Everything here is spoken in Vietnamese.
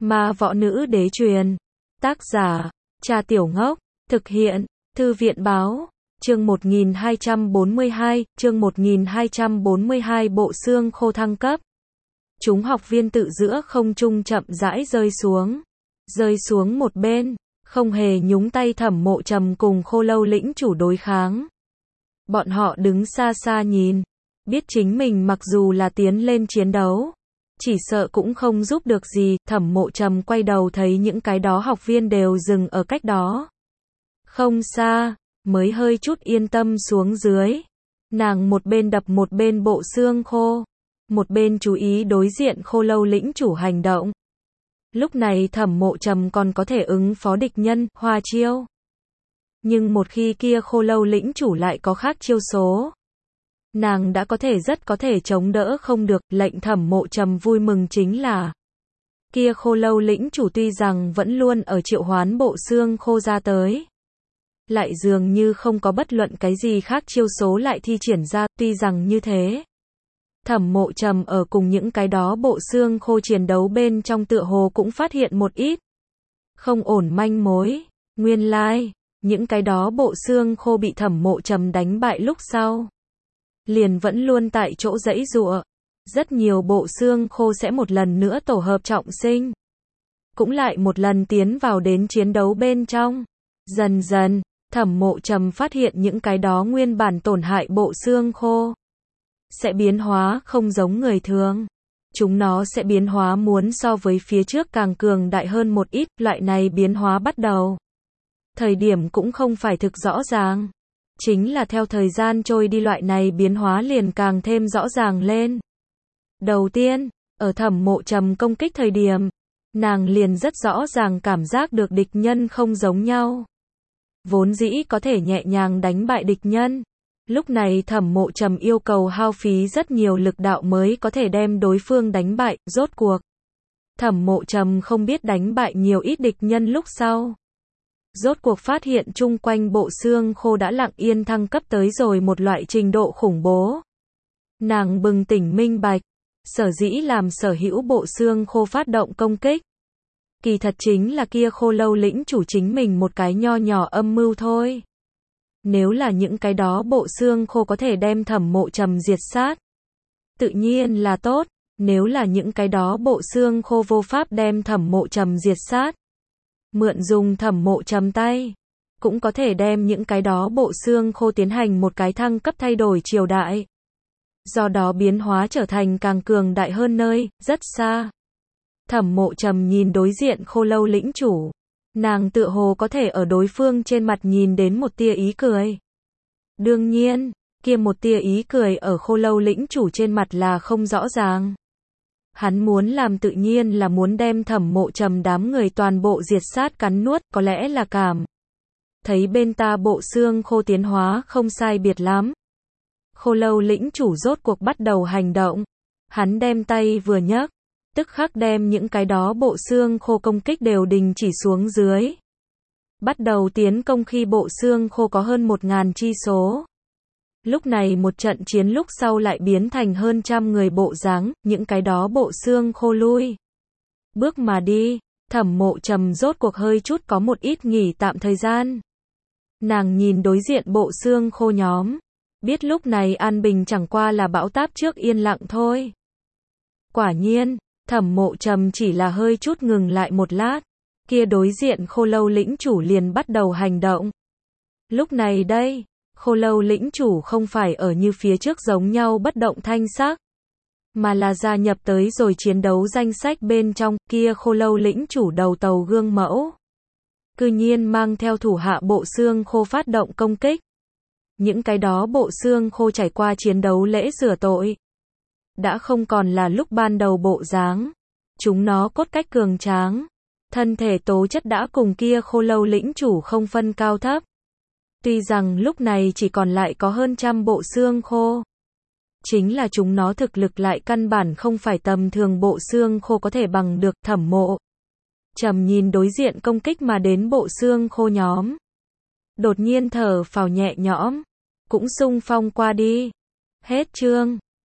Ma võ nữ đế truyền. Tác giả, Trà Tiểu Ngốc. Thực hiện, Thư viện báo. Chương 1242, chương 1242 bộ xương khô thăng cấp. Chúng học viên tự giữa không trung chậm rãi rơi xuống một bên, không hề nhúng tay Thẩm Mộ Trầm cùng Khô Lâu lĩnh chủ đối kháng. Bọn họ đứng xa xa nhìn, biết chính mình mặc dù là tiến lên chiến đấu, chỉ sợ cũng không giúp được gì. Thẩm Mộ Trầm quay đầu thấy những cái đó học viên đều dừng ở cách đó không xa, mới hơi chút yên tâm xuống dưới. Nàng một bên đập một bên bộ xương khô, một bên chú ý đối diện Khô Lâu lĩnh chủ hành động. Lúc này Thẩm Mộ Trầm còn có thể ứng phó địch nhân, hoa chiêu. Nhưng một khi kia Khô Lâu lĩnh chủ lại có khác chiêu số, nàng đã rất có thể chống đỡ không được. Lệnh Thẩm Mộ Trầm vui mừng chính là, kia Khô Lâu lĩnh chủ tuy rằng vẫn luôn ở triệu hoán bộ xương khô ra tới, lại dường như không có bất luận cái gì khác chiêu số lại thi triển ra. Tuy rằng như thế, Thẩm Mộ Trầm ở cùng những cái đó bộ xương khô chiến đấu bên trong tựa hồ cũng phát hiện một ít không ổn manh mối. Nguyên lai, những cái đó bộ xương khô bị Thẩm Mộ Trầm đánh bại lúc sau, liền vẫn luôn tại chỗ giãy giụa. Rất nhiều bộ xương khô sẽ một lần nữa tổ hợp trọng sinh, cũng lại một lần tiến vào đến chiến đấu bên trong. Dần dần, Thẩm Mộ Trầm phát hiện những cái đó nguyên bản tổn hại bộ xương khô sẽ biến hóa không giống người thường. Chúng nó sẽ biến hóa muốn so với phía trước càng cường đại hơn một ít. Loại này biến hóa bắt đầu thời điểm cũng không phải thực rõ ràng, chính là theo thời gian trôi đi loại này biến hóa liền càng thêm rõ ràng lên. Đầu tiên, ở Thẩm Mộ Trầm công kích thời điểm, nàng liền rất rõ ràng cảm giác được địch nhân không giống nhau. Vốn dĩ có thể nhẹ nhàng đánh bại địch nhân, lúc này Thẩm Mộ Trầm yêu cầu hao phí rất nhiều lực đạo mới có thể đem đối phương đánh bại. Rốt cuộc, Thẩm Mộ Trầm không biết đánh bại nhiều ít địch nhân lúc sau, rốt cuộc phát hiện chung quanh bộ xương khô đã lặng yên thăng cấp tới rồi một loại trình độ khủng bố. Nàng bừng tỉnh minh bạch, sở dĩ làm sở hữu bộ xương khô phát động công kích, kỳ thật chính là kia Khô Lâu lĩnh chủ chính mình một cái nho nhỏ âm mưu thôi. Nếu là những cái đó bộ xương khô có thể đem Thẩm Mộ Trầm diệt sát, tự nhiên là tốt. Nếu là những cái đó bộ xương khô vô pháp đem Thẩm Mộ Trầm diệt sát, mượn dùng Thẩm Mộ Trầm tay, cũng có thể đem những cái đó bộ xương khô tiến hành một cái thăng cấp, thay đổi triều đại, do đó biến hóa trở thành càng cường đại hơn nơi rất xa. Thẩm Mộ Trầm nhìn đối diện Khô Lâu lĩnh chủ, nàng tựa hồ có thể ở đối phương trên mặt nhìn đến một tia ý cười. Đương nhiên, kia một tia ý cười ở Khô Lâu lĩnh chủ trên mặt là không rõ ràng. Hắn muốn làm tự nhiên là muốn đem Thẩm Mộ Trầm đám người toàn bộ diệt sát cắn nuốt. Có lẽ là cảm thấy bên ta bộ xương khô tiến hóa không sai biệt lắm, Khô Lâu lĩnh chủ rốt cuộc bắt đầu hành động. Hắn đem tay vừa nhấc, tức khắc đem những cái đó bộ xương khô công kích đều đình chỉ xuống dưới. Bắt đầu tiến công khi bộ xương khô có hơn 1000 chi số. Lúc này một trận chiến lúc sau lại biến thành hơn trăm người bộ dáng, những cái đó bộ xương khô lui bước mà đi. Thẩm Mộ Trầm rốt cuộc hơi chút có một ít nghỉ tạm thời gian. Nàng nhìn đối diện bộ xương khô nhóm, biết lúc này an bình chẳng qua là bão táp trước yên lặng thôi. Quả nhiên, Thẩm Mộ Trầm chỉ là hơi chút ngừng lại một lát, kia đối diện Khô Lâu lĩnh chủ liền bắt đầu hành động. Lúc này đây, Khô Lâu lĩnh chủ không phải ở như phía trước giống nhau bất động thanh sắc, mà là gia nhập tới rồi chiến đấu danh sách bên trong. Kia Khô Lâu lĩnh chủ đầu tàu gương mẫu, cư nhiên mang theo thủ hạ bộ xương khô phát động công kích. Những cái đó bộ xương khô trải qua chiến đấu lễ rửa tội, đã không còn là lúc ban đầu bộ dáng. Chúng nó cốt cách cường tráng, thân thể tố chất đã cùng kia Khô Lâu lĩnh chủ không phân cao thấp. Tuy rằng lúc này chỉ còn lại có hơn trăm bộ xương khô, chính là chúng nó thực lực lại căn bản không phải tầm thường bộ xương khô có thể bằng được. Thẩm Mộ Trầm nhìn đối diện công kích mà đến bộ xương khô nhóm, đột nhiên thở phào nhẹ nhõm, cũng xung phong qua đi. Hết chương.